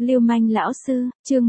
Lưu manh lão sư, chương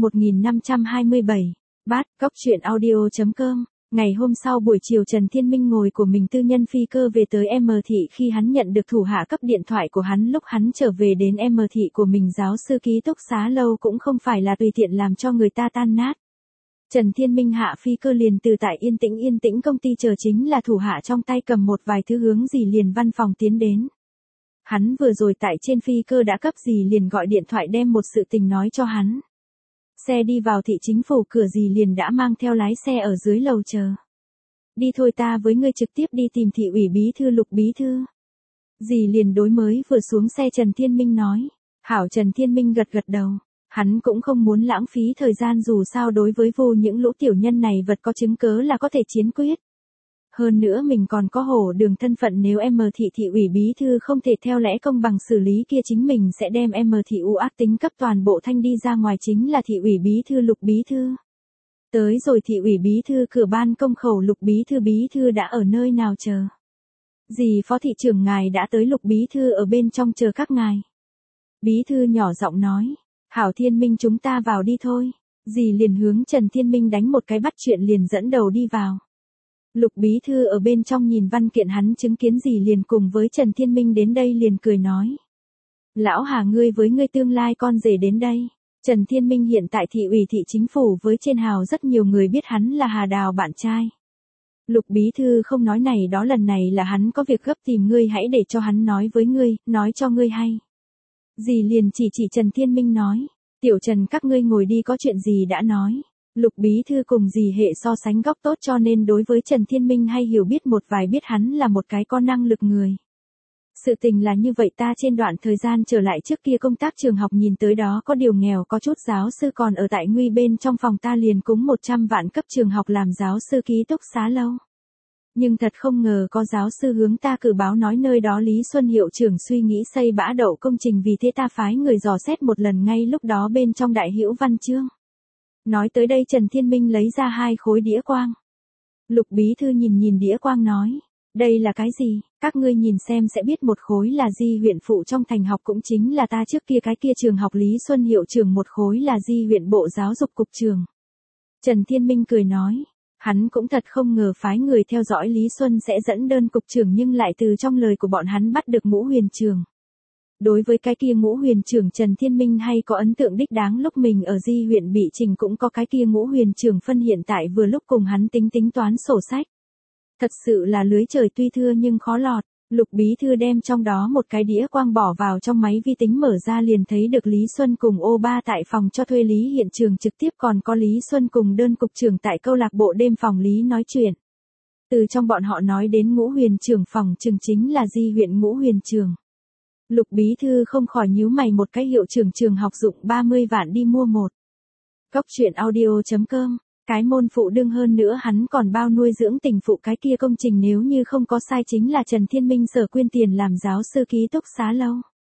1527. Bát, cóc truyện audio.com. Ngày hôm sau buổi chiều Trần Thiên Minh ngồi của mình tư nhân phi cơ về tới M thị khi hắn nhận được thủ hạ cấp điện thoại của hắn lúc hắn trở về đến M thị của mình giáo sư ký túc xá lâu cũng không phải là tùy tiện làm cho người ta tan nát. Trần Thiên Minh hạ phi cơ liền từ tại yên tĩnh công ty chờ chính là thủ hạ trong tay cầm một vài thứ hướng dì liền văn phòng tiến đến. Hắn vừa rồi tại trên phi cơ đã cấp dì liền gọi điện thoại đem một sự tình nói cho hắn. Xe đi vào thị chính phủ cửa dì liền đã mang theo lái xe ở dưới lầu chờ. Đi thôi ta với ngươi trực tiếp đi tìm thị ủy bí thư Lục bí thư. Dì liền đối mới vừa xuống xe Trần Thiên Minh nói. Hảo Trần Thiên Minh gật đầu. Hắn cũng không muốn lãng phí thời gian dù sao đối với vô những lũ tiểu nhân này vật có chứng cớ là có thể chiến quyết. Hơn nữa mình còn có hổ đường thân phận nếu thị ủy bí thư không thể theo lẽ công bằng xử lý kia chính mình sẽ đem thị ác tính cấp toàn bộ thanh đi ra ngoài chính là thị ủy bí thư Lục bí thư. Tới rồi thị ủy bí thư cửa ban công khẩu Lục bí thư đã ở nơi nào chờ. Dì phó thị trưởng ngài đã tới Lục bí thư ở bên trong chờ các ngài. Bí thư nhỏ giọng nói, Hảo Thiên Minh chúng ta vào đi thôi. Dì liền hướng Trần Thiên Minh đánh một cái bắt chuyện liền dẫn đầu đi vào. Lục bí thư ở bên trong nhìn văn kiện hắn chứng kiến gì liền cùng với Trần Thiên Minh đến đây liền cười nói. Lão Hà ngươi với ngươi tương lai con rể đến đây. Trần Thiên Minh hiện tại thị ủy thị chính phủ với trên hào rất nhiều người biết hắn là Hà Đào bạn trai. Lục bí thư không nói này đó lần này là hắn có việc gấp tìm ngươi hãy để cho hắn nói với ngươi, nói cho ngươi hay. Dì liền chỉ Trần Thiên Minh nói. Tiểu Trần các ngươi ngồi đi có chuyện gì đã nói. Lục bí thư cùng dì hệ so sánh góc tốt cho nên đối với Trần Thiên Minh hay hiểu biết một vài biết hắn là một cái có năng lực người. Sự tình là như vậy ta trên đoạn thời gian trở lại trước kia công tác trường học nhìn tới đó có điều nghèo có chút giáo sư còn ở tại nguy bên trong phòng ta liền cúng 100 vạn cấp trường học làm giáo sư ký túc xá lâu. Nhưng thật không ngờ có giáo sư hướng ta cử báo nói nơi đó Lý Xuân hiệu trưởng suy nghĩ xây bã đậu công trình vì thế ta phái người dò xét một lần ngay lúc đó bên trong đại hữu văn chương. Nói tới đây Trần Thiên Minh lấy ra 2 khối đĩa quang. Lục bí thư nhìn đĩa quang nói. Đây là cái gì, các ngươi nhìn xem sẽ biết một khối là Di huyện phụ trong thành học cũng chính là ta trước kia cái kia trường học Lý Xuân hiệu trưởng một khối là Di huyện bộ giáo dục cục trường. Trần Thiên Minh cười nói. Hắn cũng thật không ngờ phái người theo dõi Lý Xuân sẽ dẫn đơn cục trưởng nhưng lại từ trong lời của bọn hắn bắt được Ngũ Huyền trường. Đối với cái kia Ngũ Huyền trưởng Trần Thiên Minh hay có ấn tượng đích đáng lúc mình ở Di huyện bị trình cũng có cái kia Ngũ Huyền trưởng phân hiện tại vừa lúc cùng hắn tính toán sổ sách. Thật sự là lưới trời tuy thưa nhưng khó lọt, Lục bí thư đem trong đó một cái đĩa quang bỏ vào trong máy vi tính mở ra liền thấy được Lý Xuân cùng O3 tại phòng cho thuê Lý hiện trường trực tiếp còn có Lý Xuân cùng đơn cục trưởng tại câu lạc bộ đêm phòng Lý nói chuyện. Từ trong bọn họ nói đến Ngũ Huyền trưởng phòng trường chính là Di huyện Ngũ Huyền trường. Lục bí thư không khỏi nhíu mày một cái hiệu trưởng trường học dụng 30 vạn đi mua một. Cóc truyện audio.com. Cái môn phụ đương hơn nữa hắn còn bao nuôi dưỡng tình phụ cái kia công trình nếu như không có sai chính là Trần Thiên Minh sở quyên tiền làm giáo sư ký túc xá lâu.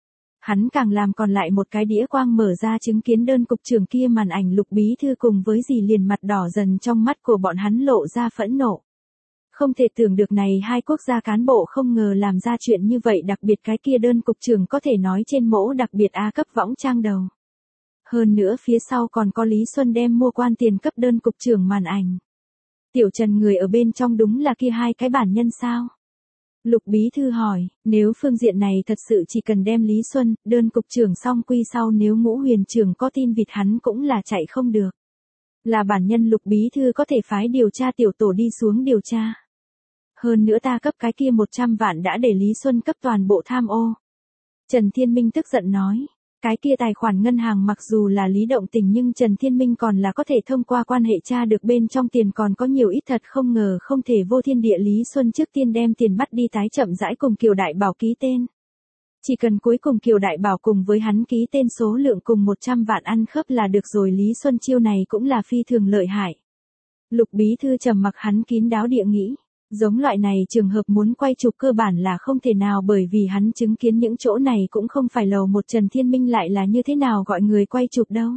Hắn càng làm còn lại một cái đĩa quang mở ra chứng kiến đơn cục trưởng kia màn ảnh Lục bí thư cùng với dì liền mặt đỏ dần trong mắt của bọn hắn lộ ra phẫn nộ. Không thể tưởng được này hai quốc gia cán bộ không ngờ làm ra chuyện như vậy đặc biệt cái kia đơn cục trưởng có thể nói trên mẫu đặc biệt A cấp võng trang đầu. Hơn nữa phía sau còn có Lý Xuân đem mua quan tiền cấp đơn cục trưởng màn ảnh. Tiểu Trần người ở bên trong đúng là kia hai cái bản nhân sao? Lục bí thư hỏi, nếu phương diện này thật sự chỉ cần đem Lý Xuân, đơn cục trưởng xong quy sau nếu Ngũ Huyền trưởng có tin vịt hắn cũng là chạy không được. Là bản nhân Lục bí thư có thể phái điều tra tiểu tổ đi xuống điều tra. Hơn nữa ta cấp cái kia 100 vạn đã để Lý Xuân cấp toàn bộ tham ô. Trần Thiên Minh tức giận nói. Cái kia tài khoản ngân hàng mặc dù là Lý Động Tình nhưng Trần Thiên Minh còn là có thể thông qua quan hệ tra được bên trong tiền còn có nhiều ít thật không ngờ không thể vô thiên địa Lý Xuân trước tiên đem tiền bắt đi tái chậm rãi cùng Kiều Đại Bảo ký tên. Chỉ cần cuối cùng Kiều Đại Bảo cùng với hắn ký tên số lượng cùng 100 vạn ăn khớp là được rồi Lý Xuân chiêu này cũng là phi thường lợi hại. Lục bí thư trầm mặc hắn kín đáo địa nghĩ. Giống loại này trường hợp muốn quay chụp cơ bản là không thể nào bởi vì hắn chứng kiến những chỗ này cũng không phải lầu một Trần Thiên Minh lại là như thế nào gọi người quay chụp đâu.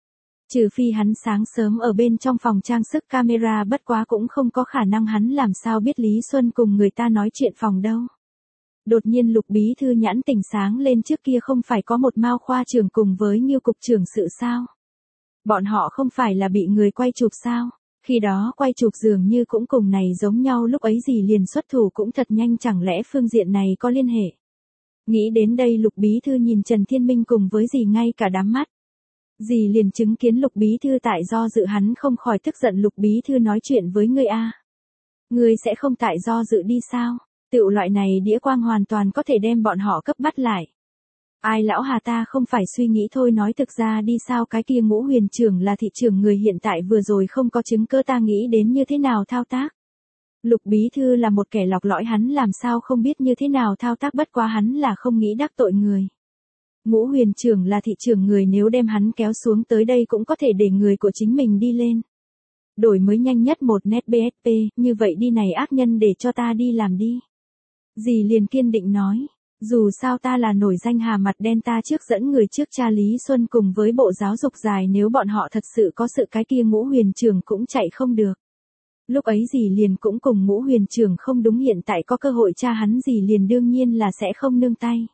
Trừ phi hắn sáng sớm ở bên trong phòng trang sức camera bất quá cũng không có khả năng hắn làm sao biết Lý Xuân cùng người ta nói chuyện phòng đâu. Đột nhiên Lục bí thư nhãn tỉnh sáng lên, trước kia không phải có một Mao khoa trưởng cùng với Nghiêu cục trưởng sự sao? Bọn họ không phải là bị người quay chụp sao? Khi đó quay chụp dường như cũng cùng này giống nhau, lúc ấy gì liền xuất thủ cũng thật nhanh, chẳng lẽ phương diện này có liên hệ? Nghĩ đến đây Lục bí thư nhìn Trần Thiên Minh cùng với dì ngay cả đám mắt. Dì liền chứng kiến Lục bí thư tại do dự, hắn không khỏi tức giận. Lục bí thư nói chuyện với ngươi a, ngươi sẽ không tại do dự đi sao? Tựu loại này đĩa quang hoàn toàn có thể đem bọn họ cấp bắt lại. Ai lão Hà, ta không phải suy nghĩ thôi, nói thực ra đi, sao cái kia Ngũ Huyền trưởng là thị trưởng người hiện tại vừa rồi không có chứng cứ, ta nghĩ đến như thế nào thao tác. Lục bí thư là một kẻ lọc lõi, hắn làm sao không biết như thế nào thao tác, bất quá hắn là không nghĩ đắc tội người. Ngũ Huyền trưởng là thị trưởng người, nếu đem hắn kéo xuống tới đây cũng có thể để người của chính mình đi lên. Đổi mới nhanh nhất một nét BSP, như vậy đi này ác nhân, để cho ta đi làm đi. Dì liền kiên định nói, dù sao ta là nổi danh Hà mặt đen, ta trước dẫn người trước cha Lý Xuân cùng với Bộ Giáo dục dài, nếu bọn họ thật sự có sự, cái kia Ngũ Huyền trưởng cũng chạy không được. Lúc ấy dì liền cũng cùng Ngũ Huyền trưởng không đúng, hiện tại có cơ hội tra hắn, dì liền đương nhiên là sẽ không nương tay.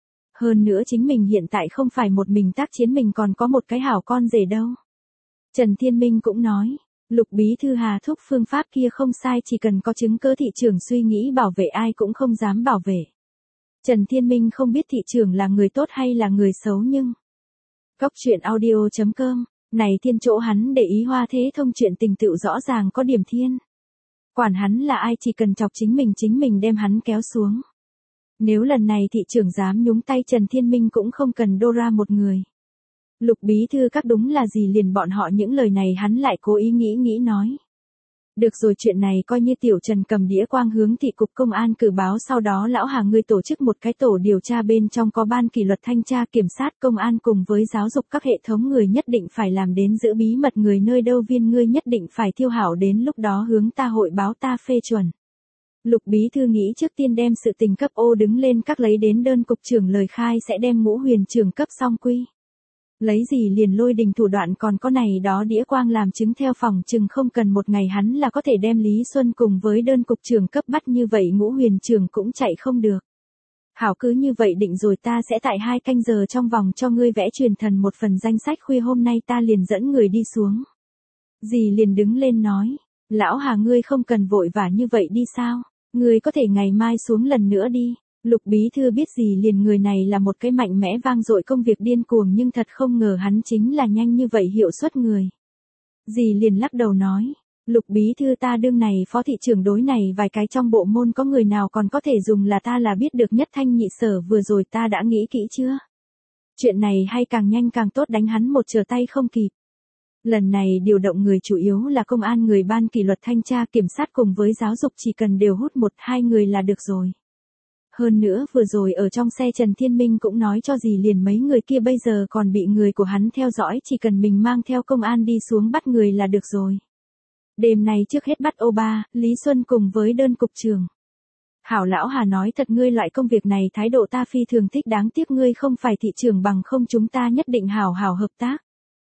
Hơn nữa chính mình hiện tại không phải một mình tác chiến, mình còn có một cái hảo con rể đâu. Trần Thiên Minh cũng nói, Lục bí thư Hà thúc, phương pháp kia không sai, chỉ cần có chứng cứ, thị trưởng suy nghĩ bảo vệ ai cũng không dám bảo vệ. Trần Thiên Minh không biết thị trưởng là người tốt hay là người xấu, nhưng Cóc truyện audio.com, này thiên chỗ hắn để ý Hoa Thế Thông chuyện tình tựu rõ ràng có điểm thiên. Quản hắn là ai, chỉ cần chọc chính mình đem hắn kéo xuống. Nếu lần này thị trưởng dám nhúng tay, Trần Thiên Minh cũng không cần Dora một người. Lục bí thư các đúng là gì liền bọn họ những lời này hắn lại cố ý nghĩ nói. Được rồi, chuyện này coi như tiểu Trần cầm đĩa quang hướng thị cục công an cử báo, sau đó lão Hà ngươi tổ chức một cái tổ điều tra, bên trong có ban kỷ luật, thanh tra, kiểm sát, công an cùng với giáo dục các hệ thống người, nhất định phải làm đến giữ bí mật, người nơi đâu viên ngươi nhất định phải thiêu hảo, đến lúc đó hướng ta hội báo, ta phê chuẩn. Lục bí thư nghĩ trước tiên đem sự tình cấp ô đứng lên, các lấy đến đơn cục trưởng lời khai sẽ đem Ngũ Huyền trưởng cấp xong quy. Lấy gì liền lôi đình thủ đoạn, còn có này đó đĩa quang làm chứng, theo phòng chừng không cần một ngày hắn là có thể đem Lý Xuân cùng với đơn cục trưởng cấp bắt, như vậy Ngũ Huyền trưởng cũng chạy không được. Hảo, cứ như vậy định rồi, ta sẽ tại 2 canh giờ trong vòng cho ngươi vẽ truyền thần một phần danh sách, khuya hôm nay ta liền dẫn người đi xuống. Dì liền đứng lên nói, lão Hà ngươi không cần vội vã như vậy đi sao, ngươi có thể ngày mai xuống lần nữa đi. Lục bí thư biết gì liền người này là một cái mạnh mẽ vang dội công việc điên cuồng, nhưng thật không ngờ hắn chính là nhanh như vậy hiệu suất người. Dì liền lắc đầu nói, Lục bí thư ta đương này phó thị trưởng, đối này vài cái trong bộ môn có người nào còn có thể dùng là ta là biết được nhất thanh nhị sở, vừa rồi ta đã nghĩ kỹ chưa? Chuyện này hay càng nhanh càng tốt, đánh hắn một trở tay không kịp. Lần này điều động người chủ yếu là công an, người ban kỷ luật, thanh tra, kiểm sát cùng với giáo dục, chỉ cần đều hút 1-2 người là được rồi. Hơn nữa vừa rồi ở trong xe Trần Thiên Minh cũng nói cho dì liền mấy người kia bây giờ còn bị người của hắn theo dõi, chỉ cần mình mang theo công an đi xuống bắt người là được rồi. Đêm nay trước hết bắt Ô3, Lý Xuân cùng với đơn cục trưởng. Hảo lão Hà nói thật, ngươi loại công việc này thái độ ta phi thường thích, đáng tiếc ngươi không phải thị trưởng, bằng không chúng ta nhất định hảo hợp tác.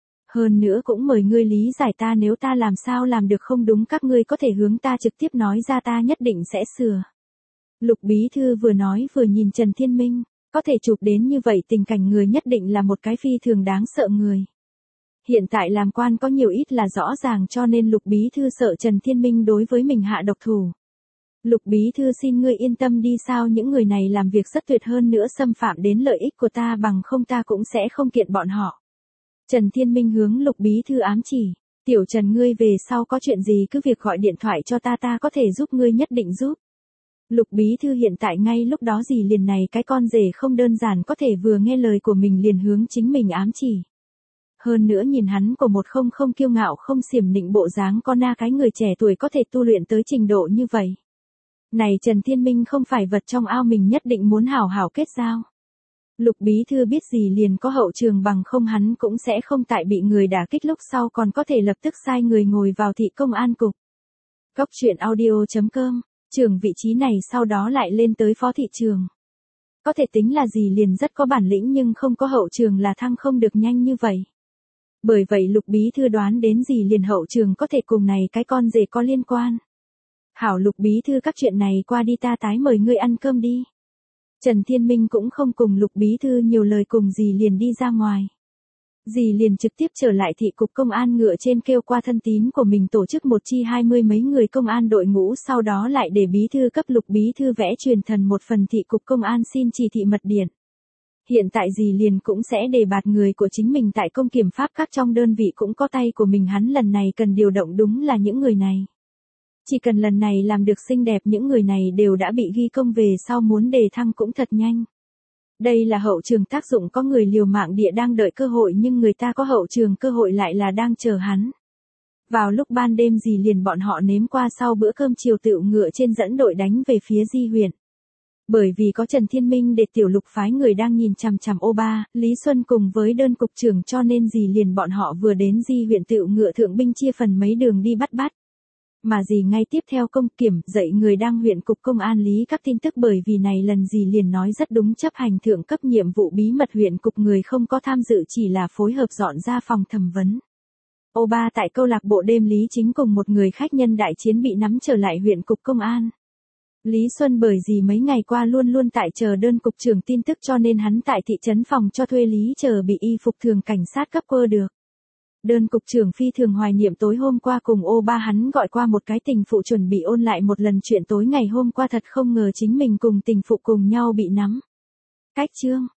Hơn nữa cũng mời ngươi lý giải ta, nếu ta làm sao làm được không đúng, các ngươi có thể hướng ta trực tiếp nói ra, ta nhất định sẽ sửa. Lục bí thư vừa nói vừa nhìn Trần Thiên Minh, có thể chụp đến như vậy tình cảnh người nhất định là một cái phi thường đáng sợ người. Hiện tại làm quan có nhiều ít là rõ ràng, cho nên Lục bí thư sợ Trần Thiên Minh đối với mình hạ độc thủ. Lục bí thư xin ngươi yên tâm đi, sao những người này làm việc rất tuyệt, hơn nữa xâm phạm đến lợi ích của ta, bằng không ta cũng sẽ không kiện bọn họ. Trần Thiên Minh hướng Lục bí thư ám chỉ, tiểu Trần ngươi về sau có chuyện gì cứ việc gọi điện thoại cho ta, ta có thể giúp ngươi, nhất định giúp. Lục bí thư hiện tại ngay lúc đó gì liền này cái con rể không đơn giản, có thể vừa nghe lời của mình liền hướng chính mình ám chỉ. Hơn nữa nhìn hắn của một không kiêu ngạo không xiểm nịnh bộ dáng, con na cái người trẻ tuổi có thể tu luyện tới trình độ như vậy. Này Trần Thiên Minh không phải vật trong ao, mình nhất định muốn hảo kết giao. Lục bí thư biết gì liền có hậu trường, bằng không hắn cũng sẽ không tại bị người đả kích lúc sau còn có thể lập tức sai người ngồi vào thị công an cục. Cóc truyện audio.com, trưởng vị trí này sau đó lại lên tới phó thị trường. Có thể tính là gì liền rất có bản lĩnh, nhưng không có hậu trường là thăng không được nhanh như vậy. Bởi vậy Lục bí thư đoán đến gì liền hậu trường có thể cùng này cái con rể có liên quan. Hảo Lục bí thư, các chuyện này qua đi, ta tái mời ngươi ăn cơm đi. Trần Thiên Minh cũng không cùng Lục bí thư nhiều lời cùng dì liền đi ra ngoài. Dì liền trực tiếp trở lại thị cục công an ngựa trên kêu qua thân tín của mình tổ chức một chi 20 mấy người công an đội ngũ, sau đó lại để bí thư cấp Lục bí thư vẽ truyền thần một phần thị cục công an xin chỉ thị mật điện. Hiện tại dì liền cũng sẽ đề bạt người của chính mình tại công kiểm pháp các trong đơn vị cũng có tay của mình, hắn lần này cần điều động đúng là những người này. Chỉ cần lần này làm được xinh đẹp, những người này đều đã bị ghi công, về sau muốn đề thăng cũng thật nhanh. Đây là hậu trường tác dụng, có người liều mạng địa đang đợi cơ hội nhưng người ta có hậu trường cơ hội lại là đang chờ hắn. Vào lúc ban đêm dì liền bọn họ nếm qua sau bữa cơm chiều tựu ngựa trên dẫn đội đánh về phía Di huyện. Bởi vì có Trần Thiên Minh để tiểu Lục phái người đang nhìn chằm chằm ô ba, Lý Xuân cùng với đơn cục trưởng, cho nên dì liền bọn họ vừa đến Di huyện tựu ngựa thượng binh chia phần mấy đường đi bắt. Mà dì ngay tiếp theo công kiểm dạy người đang huyện cục công an lý các tin tức, bởi vì này lần dì liền nói rất đúng, chấp hành thượng cấp nhiệm vụ bí mật huyện cục người không có tham dự, chỉ là phối hợp dọn ra phòng thẩm vấn. Ô ba tại câu lạc bộ đêm Lý Chính cùng một người khách nhân đại chiến bị nắm trở lại huyện cục công an. Lý Xuân bởi vì mấy ngày qua luôn luôn tại chờ đơn cục trưởng tin tức, cho nên hắn tại thị trấn phòng cho thuê Lý chờ bị y phục thường cảnh sát cấp quơ được. Đơn cục trưởng phi thường hoài niệm tối hôm qua cùng ô ba hắn gọi qua một cái tình phụ chuẩn bị ôn lại một lần chuyện tối ngày hôm qua, thật không ngờ chính mình cùng tình phụ cùng nhau bị nắm. Cách chương